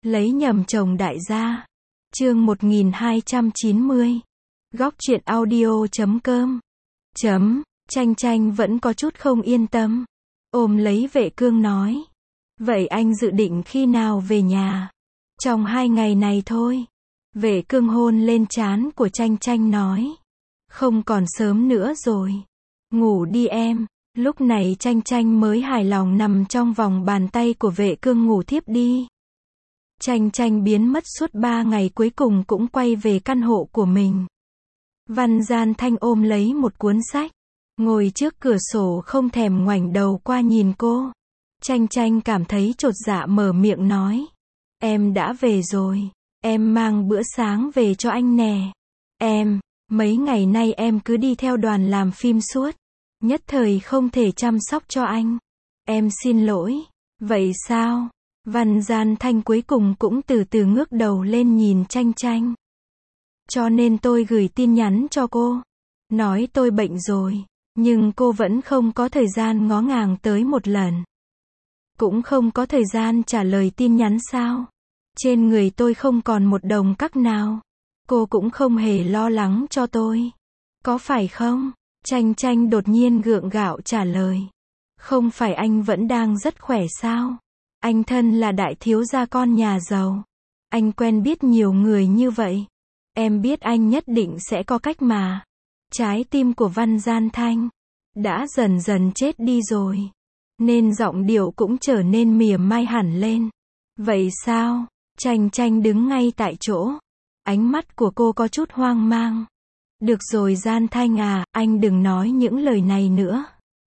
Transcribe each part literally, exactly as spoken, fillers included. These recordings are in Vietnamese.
Lấy nhầm chồng đại gia. Chương một nghìn hai trăm chín mươi. Góc truyện audio chấm com. Chấm, Chanh Chanh vẫn có chút không yên tâm. Ôm lấy Vệ Cương nói. Vậy anh dự định khi nào về nhà? Trong hai ngày này thôi. Vệ Cương hôn lên trán của Chanh Chanh nói. Không còn sớm nữa rồi. Ngủ đi em. Lúc này Chanh Chanh mới hài lòng nằm trong vòng bàn tay của Vệ Cương ngủ thiếp đi. Chanh Chanh biến mất suốt ba ngày cuối cùng cũng quay về căn hộ của mình. Văn Gian Thanh ôm lấy một cuốn sách, ngồi trước cửa sổ không thèm ngoảnh đầu qua nhìn cô. Chanh Chanh cảm thấy chột dạ mở miệng nói. Em đã về rồi, em mang bữa sáng về cho anh nè. Em, mấy ngày nay em cứ đi theo đoàn làm phim suốt, nhất thời không thể chăm sóc cho anh. Em xin lỗi. Vậy sao? Văn Gian Thanh cuối cùng cũng từ từ ngước đầu lên nhìn Chanh Chanh. Cho nên tôi gửi tin nhắn cho cô, nói tôi bệnh rồi, nhưng cô vẫn không có thời gian ngó ngàng tới một lần. Cũng không có thời gian trả lời tin nhắn sao? Trên người tôi không còn một đồng cắc nào. Cô cũng không hề lo lắng cho tôi. Có phải không? Chanh Chanh đột nhiên gượng gạo trả lời. Không phải anh vẫn đang rất khỏe sao? Anh thân là đại thiếu gia con nhà giàu. Anh quen biết nhiều người như vậy. Em biết anh nhất định sẽ có cách mà. Trái tim của Văn Gian Thanh đã dần dần chết đi rồi, nên giọng điệu cũng trở nên mỉa mai hẳn lên. Vậy sao? Chanh Chanh đứng ngay tại chỗ. Ánh mắt của cô có chút hoang mang. Được rồi Gian Thanh à, anh đừng nói những lời này nữa.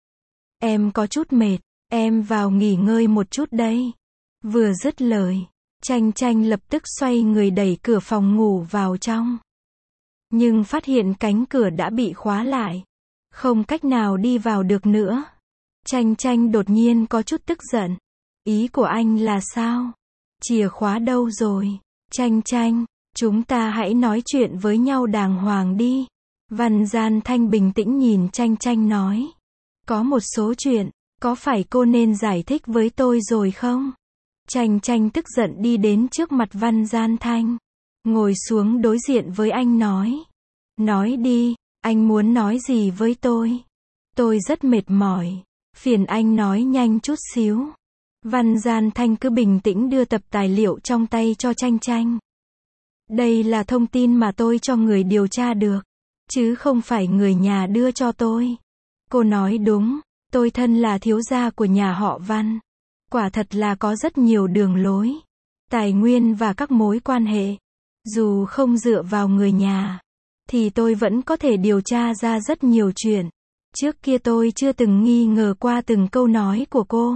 Em có chút mệt, em vào nghỉ ngơi một chút đây. Vừa dứt lời, Chanh Chanh lập tức xoay người đẩy cửa phòng ngủ vào trong. Nhưng phát hiện cánh cửa đã bị khóa lại. Không cách nào đi vào được nữa. Chanh Chanh đột nhiên có chút tức giận. Ý của anh là sao? Chìa khóa đâu rồi? Chanh Chanh, chúng ta hãy nói chuyện với nhau đàng hoàng đi. Văn Gian Thanh bình tĩnh nhìn Chanh Chanh nói. Có một số chuyện, có phải cô nên giải thích với tôi rồi không? Chanh Chanh tức giận đi đến trước mặt Văn Gian Thanh, ngồi xuống đối diện với anh nói. Nói đi, anh muốn nói gì với tôi? Tôi rất mệt mỏi, phiền anh nói nhanh chút xíu. Văn Gian Thanh cứ bình tĩnh đưa tập tài liệu trong tay cho Chanh Chanh. Đây là thông tin mà tôi cho người điều tra được, chứ không phải người nhà đưa cho tôi. Cô nói đúng, tôi thân là thiếu gia của nhà họ Văn. Quả thật là có rất nhiều đường lối, tài nguyên và các mối quan hệ. Dù không dựa vào người nhà, thì tôi vẫn có thể điều tra ra rất nhiều chuyện. Trước kia tôi chưa từng nghi ngờ qua từng câu nói của cô.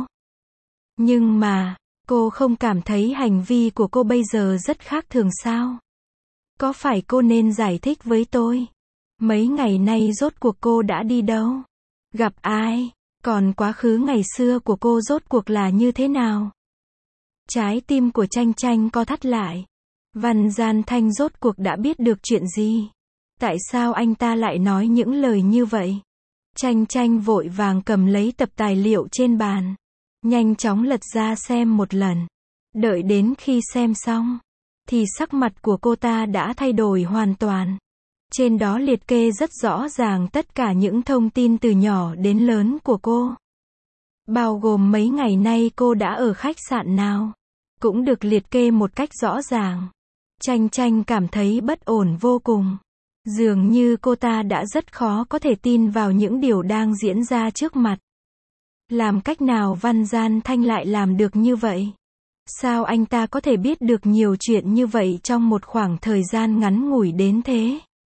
Nhưng mà, cô không cảm thấy hành vi của cô bây giờ rất khác thường sao? Có phải cô nên giải thích với tôi? Mấy ngày nay rốt cuộc cô đã đi đâu? Gặp ai? Còn quá khứ ngày xưa của cô rốt cuộc là như thế nào? Trái tim của Chanh Chanh co thắt lại. Văn Gian Thanh rốt cuộc đã biết được chuyện gì? Tại sao anh ta lại nói những lời như vậy? Chanh Chanh vội vàng cầm lấy tập tài liệu trên bàn, nhanh chóng lật ra xem một lần. Đợi đến khi xem xong, thì sắc mặt của cô ta đã thay đổi hoàn toàn. Trên đó liệt kê rất rõ ràng tất cả những thông tin từ nhỏ đến lớn của cô. Bao gồm mấy ngày nay cô đã ở khách sạn nào, cũng được liệt kê một cách rõ ràng. Chanh Chanh cảm thấy bất ổn vô cùng. Dường như cô ta đã rất khó có thể tin vào những điều đang diễn ra trước mặt. Làm cách nào Văn Gian Thanh lại làm được như vậy? Sao anh ta có thể biết được nhiều chuyện như vậy trong một khoảng thời gian ngắn ngủi đến thế?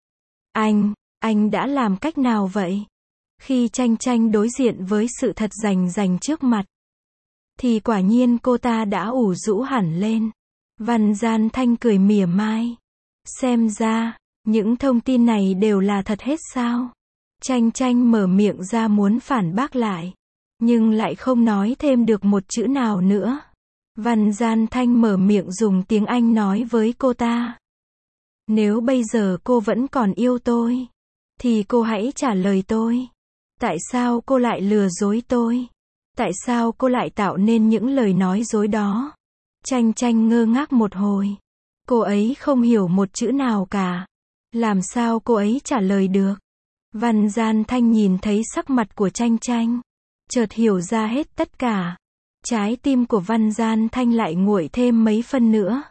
Anh, anh đã làm cách nào vậy? Khi Chanh Chanh đối diện với sự thật rành rành trước mặt, thì quả nhiên cô ta đã ủ rũ hẳn lên. Văn Gian Thanh cười mỉa mai. Xem ra, những thông tin này đều là thật hết sao? Chanh Chanh mở miệng ra muốn phản bác lại, nhưng lại không nói thêm được một chữ nào nữa. Văn Gian Thanh mở miệng dùng tiếng Anh nói với cô ta. Nếu bây giờ cô vẫn còn yêu tôi, thì cô hãy trả lời tôi. Tại sao cô lại lừa dối tôi? Tại sao cô lại tạo nên những lời nói dối đó? Chanh Chanh ngơ ngác một hồi. Cô ấy không hiểu một chữ nào cả. Làm sao cô ấy trả lời được? Văn Gian Thanh nhìn thấy sắc mặt của Chanh Chanh, chợt hiểu ra hết tất cả. Trái tim của Văn Gian Thanh lại nguội thêm mấy phân nữa.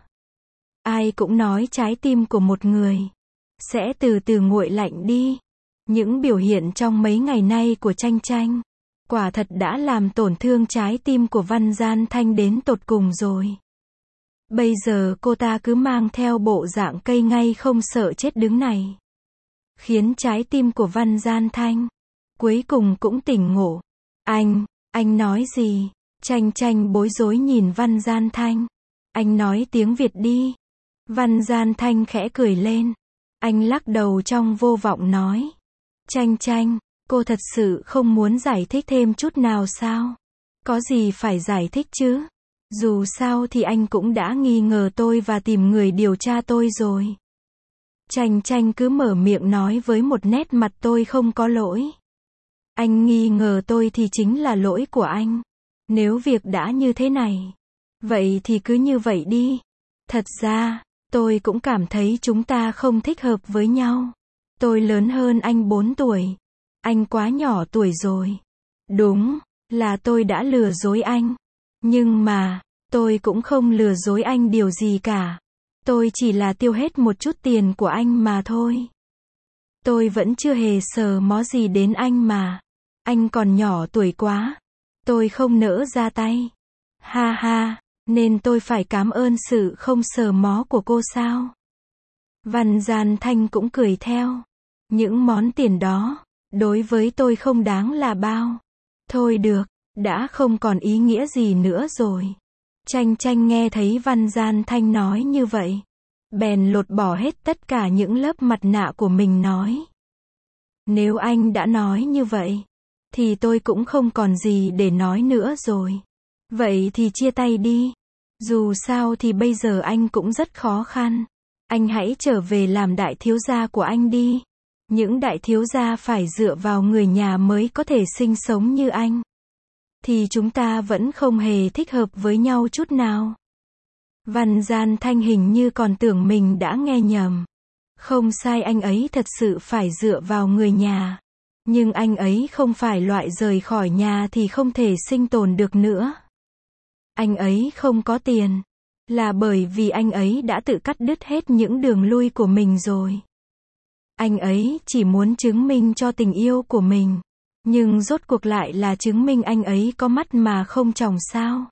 Ai cũng nói trái tim của một người sẽ từ từ nguội lạnh đi. Những biểu hiện trong mấy ngày nay của Chanh Chanh quả thật đã làm tổn thương trái tim của Văn Gian Thanh đến tột cùng rồi. Bây giờ cô ta cứ mang theo bộ dạng cây ngay không sợ chết đứng này, khiến trái tim của Văn Gian Thanh cuối cùng cũng tỉnh ngộ. Anh, anh nói gì? Chanh Chanh bối rối nhìn Văn Gian Thanh. Anh nói tiếng Việt đi. Văn Gian Thanh khẽ cười lên. Anh lắc đầu trong vô vọng nói. Chanh Chanh, cô thật sự không muốn giải thích thêm chút nào sao? Có gì phải giải thích chứ? Dù sao thì anh cũng đã nghi ngờ tôi và tìm người điều tra tôi rồi. Chanh Chanh cứ mở miệng nói với một nét mặt tôi không có lỗi. Anh nghi ngờ tôi thì chính là lỗi của anh. Nếu việc đã như thế này, vậy thì cứ như vậy đi. Thật ra, tôi cũng cảm thấy chúng ta không thích hợp với nhau. Tôi lớn hơn anh bốn tuổi. Anh quá nhỏ tuổi rồi. Đúng, là tôi đã lừa dối anh. Nhưng mà, tôi cũng không lừa dối anh điều gì cả. Tôi chỉ là tiêu hết một chút tiền của anh mà thôi. Tôi vẫn chưa hề sờ mó gì đến anh mà. Anh còn nhỏ tuổi quá. Tôi không nỡ ra tay. Ha ha, nên tôi phải cảm ơn sự không sờ mó của cô sao? Văn Gian Thanh cũng cười theo. Những món tiền đó, đối với tôi không đáng là bao. Thôi được, đã không còn ý nghĩa gì nữa rồi. Chanh Chanh nghe thấy Văn Gian Thanh nói như vậy, bèn lột bỏ hết tất cả những lớp mặt nạ của mình nói. Nếu anh đã nói như vậy, thì tôi cũng không còn gì để nói nữa rồi. Vậy thì chia tay đi. Dù sao thì bây giờ anh cũng rất khó khăn. Anh hãy trở về làm đại thiếu gia của anh đi. Những đại thiếu gia phải dựa vào người nhà mới có thể sinh sống như anh. Thì chúng ta vẫn không hề thích hợp với nhau chút nào. Văn Gian Thanh hình như còn tưởng mình đã nghe nhầm. Không sai, anh ấy thật sự phải dựa vào người nhà. Nhưng anh ấy không phải loại rời khỏi nhà thì không thể sinh tồn được nữa. Anh ấy không có tiền, là bởi vì anh ấy đã tự cắt đứt hết những đường lui của mình rồi. Anh ấy chỉ muốn chứng minh cho tình yêu của mình. Nhưng rốt cuộc lại là chứng minh anh ấy có mắt mà không tròng sao.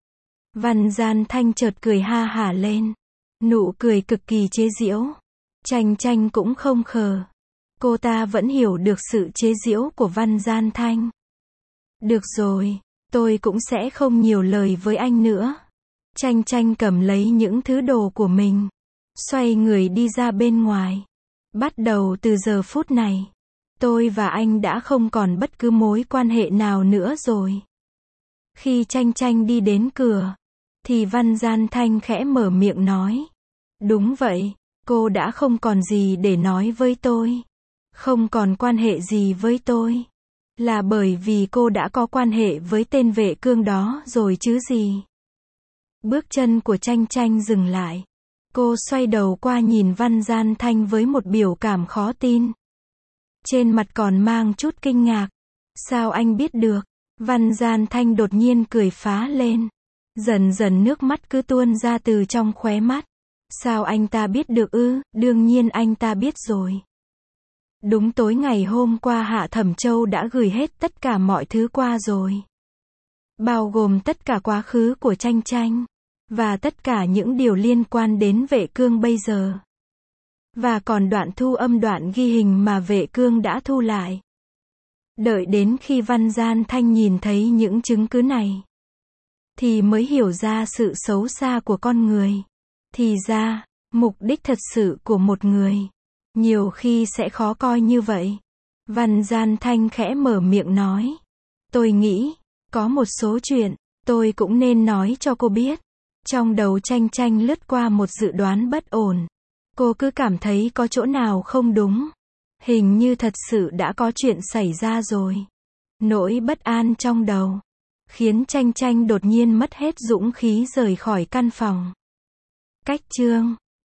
Văn Gian Thanh chợt cười ha hả lên. Nụ cười cực kỳ chế giễu. Chanh Chanh cũng không khờ. Cô ta vẫn hiểu được sự chế giễu của Văn Gian Thanh. Được rồi, tôi cũng sẽ không nhiều lời với anh nữa. Chanh Chanh cầm lấy những thứ đồ của mình, xoay người đi ra bên ngoài. Bắt đầu từ giờ phút này, tôi và anh đã không còn bất cứ mối quan hệ nào nữa rồi. Khi Chanh Chanh đi đến cửa, thì Văn Gian Thanh khẽ mở miệng nói. Đúng vậy, cô đã không còn gì để nói với tôi. Không còn quan hệ gì với tôi. Là bởi vì cô đã có quan hệ với tên vệ cương đó rồi chứ gì. Bước chân của Chanh Chanh dừng lại. Cô xoay đầu qua nhìn Văn Gian Thanh với một biểu cảm khó tin. Trên mặt còn mang chút kinh ngạc. Sao anh biết được? Văn Gian Thanh đột nhiên cười phá lên. Dần dần nước mắt cứ tuôn ra từ trong khóe mắt. Sao anh ta biết được ư? Đương nhiên anh ta biết rồi. Đúng tối ngày hôm qua Hạ Thẩm Châu đã gửi hết tất cả mọi thứ qua rồi. Bao gồm tất cả quá khứ của Chanh Chanh. Và tất cả những điều liên quan đến vệ cương bây giờ. Và còn đoạn thu âm đoạn ghi hình mà vệ cương đã thu lại. Đợi đến khi Văn Gian Thanh nhìn thấy những chứng cứ này, thì mới hiểu ra sự xấu xa của con người. Thì ra, mục đích thật sự của một người, nhiều khi sẽ khó coi như vậy. Văn Gian Thanh khẽ mở miệng nói. Tôi nghĩ, có một số chuyện, tôi cũng nên nói cho cô biết. Trong đầu Chanh Chanh lướt qua một dự đoán bất ổn. Cô cứ cảm thấy có chỗ nào không đúng. Hình như thật sự đã có chuyện xảy ra rồi. Nỗi bất an trong đầu khiến Chanh Chanh đột nhiên mất hết dũng khí rời khỏi căn phòng. Cách chương